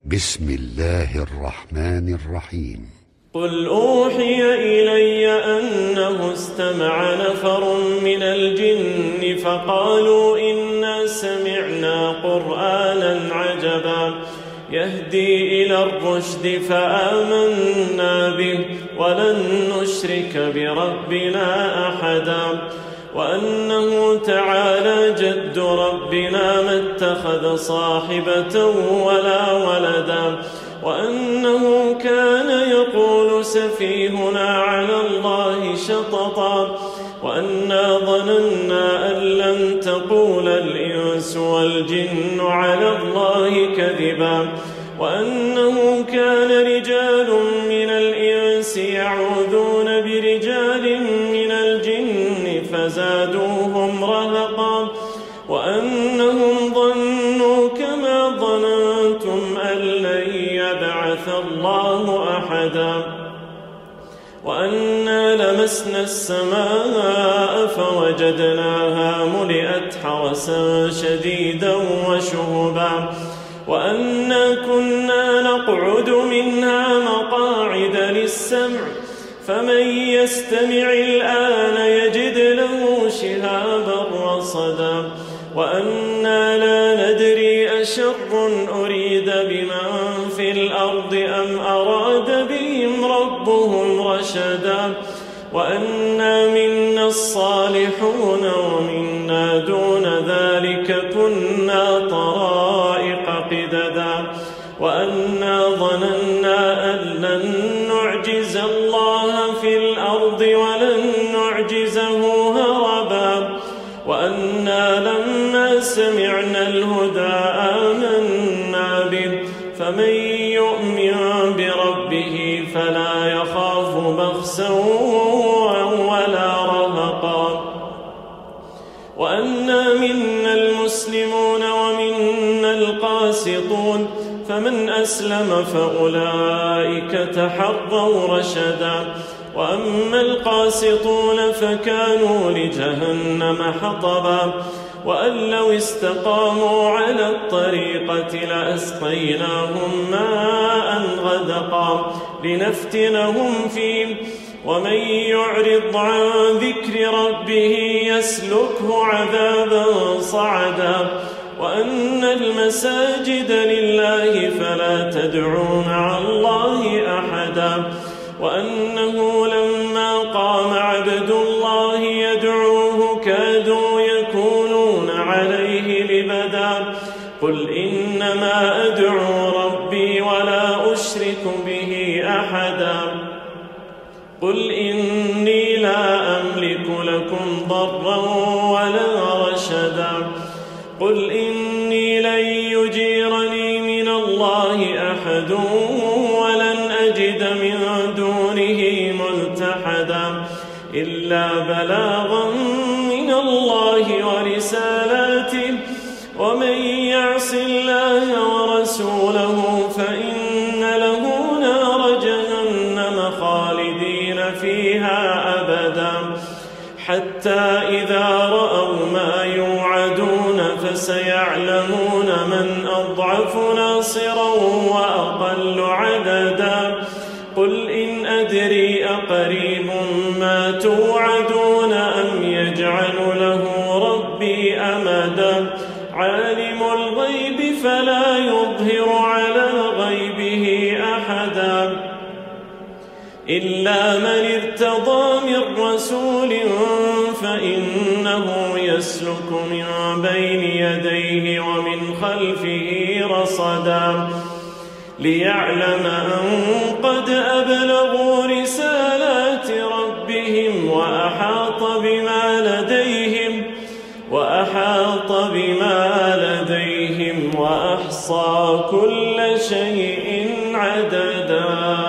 بسم الله الرحمن الرحيم. قل أوحي إلي أنه استمع نفر من الجن فقالوا إنا سمعنا قرآنا عجبا يهدي إلى الرشد فآمنا به ولن نشرك بربنا أحدا وأنه تعالى جد ربنا ما اتخذ صاحبة ولا ولدا وأنه كان يقول سفيهنا على الله شططا وأنا ظننا أن لن تقول الإنس والجن على الله كذبا وأنه كان رجال من الإنس يعوذون برجال من الجن فزادوهم رهقا وأنهم ظنوا كما ظننتم أن لن يبعث الله أحدا وأنا لمسنا السماء فوجدناها ملئت حرسا شديدا وشهبا وأنا كنا نقعد منها مقاعد للسمع فمن يستمع الآن يجد له شهابا رصدا وأنا لا ندري أشر أريد بمن في الأرض أم أراد بهم ربهم رشدا وأنا منا الصالحون ومنا دون ذلك كنا طرائق قددا وأنا ظننا أن لن نعجز الله في الأرض ولن نعجزه هربا وأنا لما سمعنا الهدى آمنا به فمن يؤمن بربه فلا يخاف بخسا ولا رهقا وأنا منا المسلمون ومنا القاسطون فمن أسلم فأولئك تحروا رشدا وأما القاسطون فكانوا لجهنم حطبا وأن لو استقاموا على الطريقة لأسقيناهم ماء غدقا لنفتنهم فيه ومن يعرض عن ذكر ربه يسلكه عذابا صعدا وأن المساجد لله فلا تدعوا مع الله أحدا وأنه لما قام عبد الله يدعوه كادوا يكونون عليه لبدا قل إنما أدعو ربي ولا أشرك به أحدا قل إني لا أملك لكم ضرا ولا رشدا قل إني لن يجيرني من الله أحد ولن أجد من دونه ملتحدا إلا بلاغا من الله ورسالاته ومن يعص الله ورسوله فإن له نار جهنم خالدين فيها أبدا حتى إذا رأوا ما يوعدون فسيعلمون من أضعف ناصرا وأقل عددا قل إن أدري أقريب ما توعدون أم يجعل له ربي أمدا عالم الغيب فلا يظهر على غيبه أحدا إلا من ارتضى من رسول فإنه يسلك من بين يديه ومن خلفه رصدا ليعلم أن قد أبلغوا رسالات ربهم وأحاط بما لديهم وأحصى كل شيء عددا.